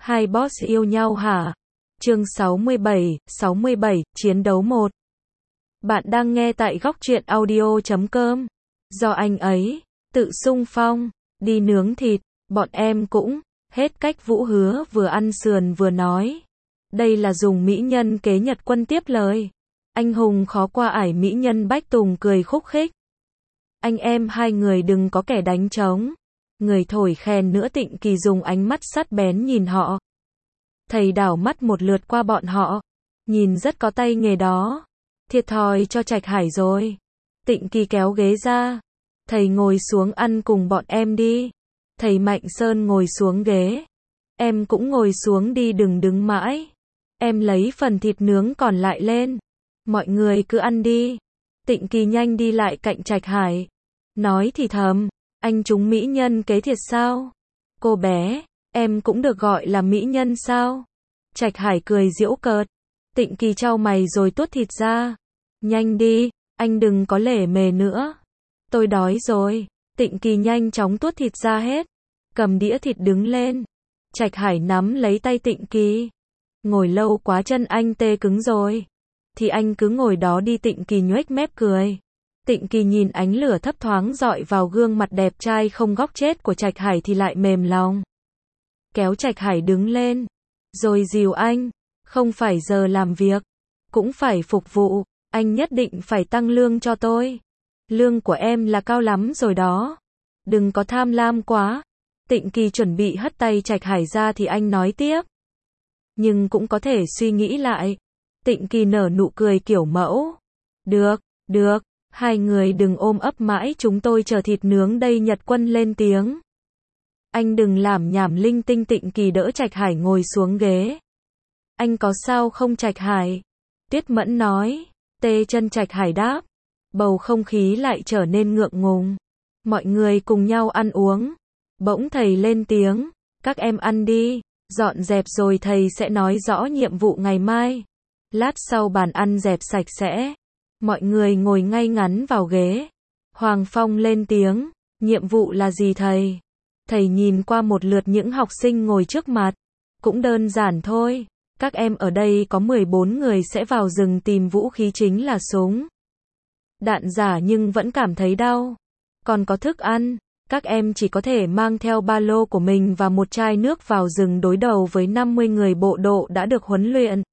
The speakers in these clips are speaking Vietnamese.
Hai boss yêu nhau hả? Chương 67, chiến đấu 1. Bạn đang nghe tại góc truyện audio.com. Do anh ấy tự xung phong đi nướng thịt, bọn em cũng hết cách. Vũ Hứa vừa ăn sườn vừa nói. Đây là dùng mỹ nhân kế Nhật Quân tiếp lời. Anh hùng khó qua ải mỹ nhân Bách Tùng cười khúc khích. Anh em hai người đừng có kẻ đánh trống. Người thổi khen nữa. Tịnh Kỳ dùng ánh mắt sắc bén nhìn họ. Thầy đảo mắt một lượt qua bọn họ. Nhìn rất có tay nghề đó. Thiệt thòi cho Trạch Hải rồi. Tịnh Kỳ kéo ghế ra. Thầy ngồi xuống ăn cùng bọn em đi. Thầy Mạnh Sơn ngồi xuống ghế. Em cũng ngồi xuống đi, đừng đứng mãi. Em lấy phần thịt nướng còn lại lên. Mọi người cứ ăn đi. Tịnh Kỳ nhanh đi lại cạnh Trạch Hải. Nói thì thầm. Anh trúng mỹ nhân kế thiệt sao? Cô bé, em cũng được gọi là mỹ nhân sao? Trạch Hải cười giễu cợt. Tịnh Kỳ chau mày rồi tuốt thịt ra. Nhanh đi, anh đừng có lể mề nữa. Tôi đói rồi. Tịnh Kỳ nhanh chóng tuốt thịt ra hết. Cầm đĩa thịt đứng lên. Trạch Hải nắm lấy tay Tịnh Kỳ. Ngồi lâu quá chân anh tê cứng rồi. Thì anh cứ ngồi đó đi. Tịnh Kỳ nhoếch mép cười. Tịnh Kỳ nhìn ánh lửa thấp thoáng dọi vào gương mặt đẹp trai không góc chết của Trạch Hải thì lại mềm lòng. Kéo Trạch Hải đứng lên. Rồi dìu anh. Không phải giờ làm việc. Cũng phải phục vụ. Anh nhất định phải tăng lương cho tôi. Lương của em là cao lắm rồi đó. Đừng có tham lam quá. Tịnh Kỳ chuẩn bị hất tay Trạch Hải ra thì anh nói tiếp. Nhưng cũng có thể suy nghĩ lại. Tịnh Kỳ nở nụ cười kiểu mẫu. Được, được. Hai người đừng ôm ấp mãi, chúng tôi chờ thịt nướng đây. Nhật Quân lên tiếng. Anh đừng làm nhảm linh tinh. Tịnh Kỳ đỡ Trạch Hải ngồi xuống ghế. Anh có sao không Trạch Hải? Tuyết Mẫn nói. Tê chân. Trạch Hải đáp. Bầu không khí lại trở nên ngượng ngùng. Mọi người cùng nhau ăn uống. Bỗng thầy lên tiếng. Các em ăn đi. Dọn dẹp rồi thầy sẽ nói rõ nhiệm vụ ngày mai. Lát sau bàn ăn dẹp sạch sẽ. Mọi người ngồi ngay ngắn vào ghế. Hoàng Phong lên tiếng. Nhiệm vụ là gì thầy? Thầy nhìn qua một lượt những học sinh ngồi trước mặt. Cũng đơn giản thôi. Các em ở đây có 14 người sẽ vào rừng tìm vũ khí, chính là súng, đạn giả, nhưng vẫn cảm thấy đau. Còn có thức ăn. Các em chỉ có thể mang theo ba lô của mình và một chai nước vào rừng đối đầu với 50 người bộ đội đã được huấn luyện.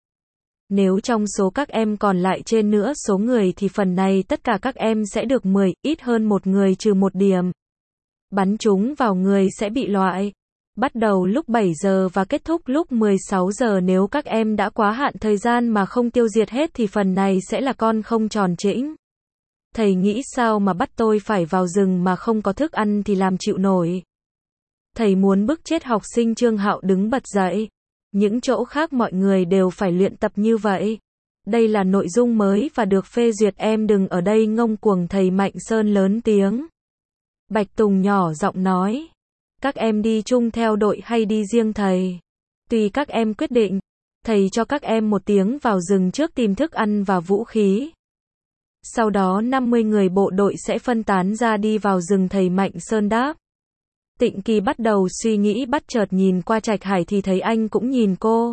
Nếu trong số các em còn lại trên nữa số người thì phần này tất cả các em sẽ được 10, ít hơn một người trừ một điểm. Bắn chúng vào người sẽ bị loại. Bắt đầu lúc 7 giờ và kết thúc lúc 16 giờ. Nếu các em đã quá hạn thời gian mà không tiêu diệt hết thì phần này sẽ là con không tròn trĩnh. Thầy nghĩ sao mà bắt tôi phải vào rừng mà không có thức ăn thì làm chịu nổi. Thầy muốn bức chết học sinh. Trương Hạo đứng bật dậy. Những chỗ khác mọi người đều phải luyện tập như vậy. Đây là nội dung mới và được phê duyệt, em đừng ở đây ngông cuồng. Thầy Mạnh Sơn lớn tiếng. Bạch Tùng nhỏ giọng nói. Các em đi chung theo đội hay đi riêng thầy? Tùy các em quyết định. Thầy cho các em 1 tiếng vào rừng trước tìm thức ăn và vũ khí. Sau đó 50 người bộ đội sẽ phân tán ra đi vào rừng. Thầy Mạnh Sơn đáp. Tịnh Kỳ bắt đầu suy nghĩ, bắt chợt nhìn qua Trạch Hải thì thấy anh cũng nhìn cô.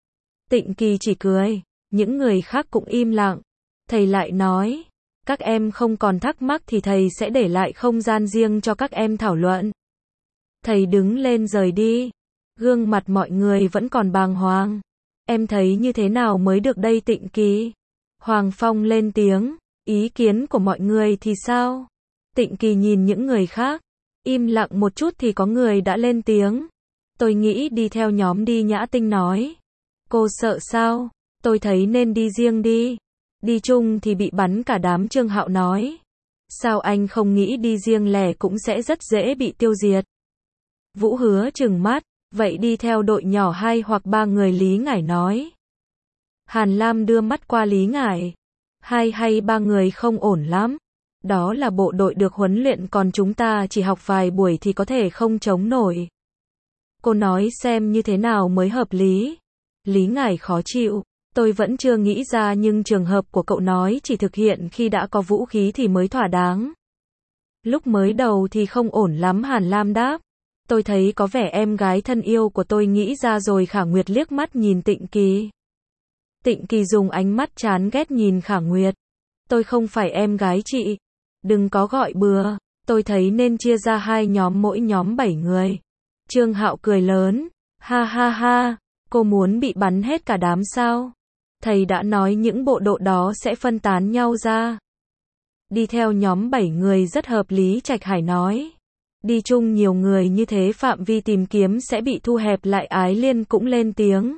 Tịnh Kỳ chỉ cười. Những người khác cũng im lặng. Thầy lại nói. Các em không còn thắc mắc thì thầy sẽ để lại không gian riêng cho các em thảo luận. Thầy đứng lên rời đi. Gương mặt mọi người vẫn còn bàng hoàng. Em thấy như thế nào mới được đây Tịnh Kỳ? Hoàng Phong lên tiếng. Ý kiến của mọi người thì sao? Tịnh Kỳ nhìn những người khác. Im lặng một chút thì có người đã lên tiếng. Tôi nghĩ đi theo nhóm đi. Nhã Tinh nói. Cô sợ sao? Tôi thấy nên đi riêng đi. Đi chung thì bị bắn cả đám. Trương Hạo nói. Sao anh không nghĩ đi riêng lẻ cũng sẽ rất dễ bị tiêu diệt? Vũ Hứa trừng mắt. Vậy đi theo đội nhỏ 2 hoặc 3 người. Lý Ngải nói. Hàn Lam đưa mắt qua Lý Ngải. 2 hay 3 người không ổn lắm. Đó là bộ đội được huấn luyện, còn chúng ta chỉ học vài buổi thì có thể không chống nổi. Cô nói xem như thế nào mới hợp lý. Lý Ngải khó chịu. Tôi vẫn chưa nghĩ ra, nhưng trường hợp của cậu nói chỉ thực hiện khi đã có vũ khí thì mới thỏa đáng. Lúc mới đầu thì không ổn lắm. Hàn Lam đáp. Tôi thấy có vẻ em gái thân yêu của tôi nghĩ ra rồi. Khả Nguyệt liếc mắt nhìn Tịnh Kỳ. Tịnh Kỳ dùng ánh mắt chán ghét nhìn Khả Nguyệt. Tôi không phải em gái chị. Đừng có gọi bừa. Tôi thấy nên chia ra 2 nhóm, mỗi nhóm 7 người. Trương Hạo cười lớn. Ha ha ha, cô muốn bị bắn hết cả đám sao? Thầy đã nói những bộ đội đó sẽ phân tán nhau ra. Đi theo nhóm 7 người rất hợp lý, Trạch Hải nói. Đi chung nhiều người như thế phạm vi tìm kiếm sẽ bị thu hẹp lại. Ái Liên cũng lên tiếng.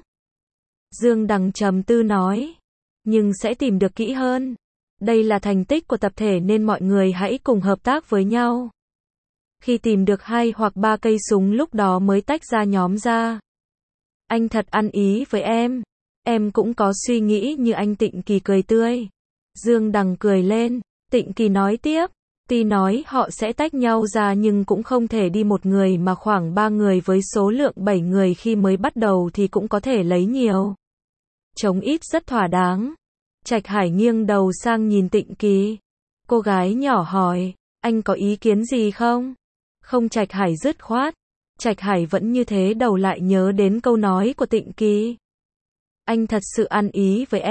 Dương Đằng trầm tư nói. Nhưng sẽ tìm được kỹ hơn. Đây là thành tích của tập thể nên mọi người hãy cùng hợp tác với nhau. Khi tìm được 2 hoặc 3 cây súng lúc đó mới tách ra nhóm ra. Anh thật ăn ý với em. Em cũng có suy nghĩ như anh. Tịnh Kỳ cười tươi. Dương Đằng cười lên. Tịnh Kỳ nói tiếp. Tuy nói họ sẽ tách nhau ra nhưng cũng không thể đi một người mà khoảng 3 người với số lượng 7 người khi mới bắt đầu thì cũng có thể lấy nhiều. Chống ít rất thỏa đáng. Trạch Hải nghiêng đầu sang nhìn Tịnh Kỳ. Cô gái nhỏ hỏi, anh có ý kiến gì không? Không, Trạch Hải dứt khoát. Trạch Hải vẫn như thế, đầu lại nhớ đến câu nói của Tịnh Kỳ. Anh thật sự ăn ý với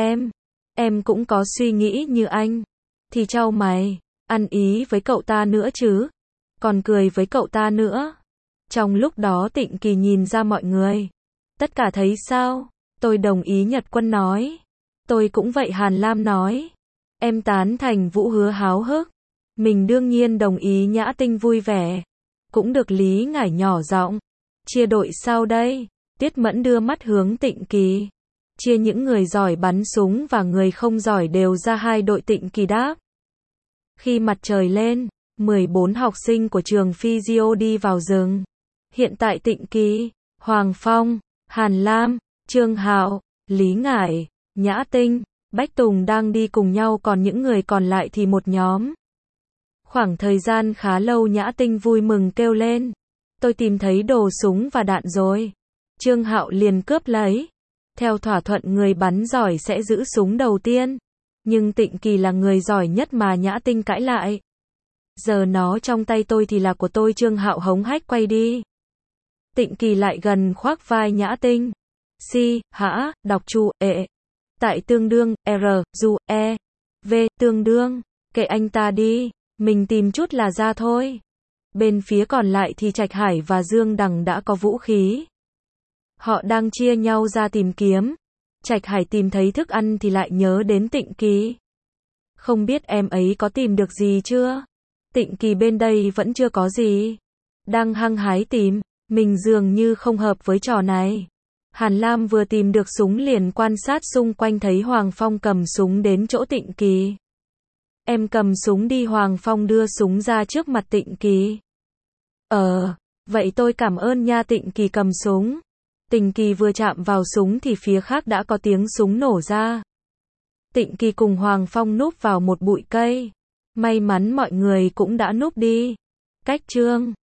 em cũng có suy nghĩ như anh. Thì chau mày, ăn ý với cậu ta nữa chứ, còn cười với cậu ta nữa. Trong lúc đó Tịnh Kỳ nhìn ra mọi người. Tất cả thấy sao? Tôi đồng ý, Nhật Quân nói. Tôi cũng vậy, Hàn Lam nói. Em tán thành, Vũ Hứa háo hức. Mình đương nhiên đồng ý, Nhã Tinh vui vẻ. Cũng được, Lý Ngải nhỏ giọng. Chia đội sao đây? Tiết Mẫn đưa mắt hướng Tịnh Kỳ. Chia những người giỏi bắn súng và người không giỏi đều ra 2 đội, Tịnh Kỳ đáp. Khi mặt trời lên, 14 học sinh của trường Physio đi vào rừng. Hiện tại Tịnh Kỳ, Hoàng Phong, Hàn Lam, Trương Hạo, Lý Ngải, Nhã Tinh, Bách Tùng đang đi cùng nhau, còn những người còn lại thì một nhóm. Khoảng thời gian khá lâu, Nhã Tinh vui mừng kêu lên. Tôi tìm thấy đồ súng và đạn rồi. Trương Hạo liền cướp lấy. Theo thỏa thuận, người bắn giỏi sẽ giữ súng đầu tiên. Nhưng Tịnh Kỳ là người giỏi nhất mà, Nhã Tinh cãi lại. Giờ nó trong tay tôi thì là của tôi. Trương Hạo hống hách quay đi. Tịnh Kỳ lại gần khoác vai Nhã Tinh. Si, hã, đọc chu, tại tương đương, r, du, v, tương đương. Kệ anh ta đi, mình tìm chút là ra thôi. Bên phía còn lại thì Trạch Hải và Dương Đằng đã có vũ khí. Họ đang chia nhau ra tìm kiếm. Trạch Hải tìm thấy thức ăn thì lại nhớ đến Tịnh Kỳ. Không biết em ấy có tìm được gì chưa? Tịnh Kỳ bên đây vẫn chưa có gì. Đang hăng hái tìm, mình dường như không hợp với trò này. Hàn Lam vừa tìm được súng liền quan sát xung quanh, thấy Hoàng Phong cầm súng đến chỗ Tịnh Kỳ. Em cầm súng đi. Hoàng Phong đưa súng ra trước mặt Tịnh Kỳ. Vậy tôi cảm ơn nha. Tịnh Kỳ cầm súng. Tịnh Kỳ vừa chạm vào súng thì phía khác đã có tiếng súng nổ ra. Tịnh Kỳ cùng Hoàng Phong núp vào một bụi cây. May mắn mọi người cũng đã núp đi. Cách Trương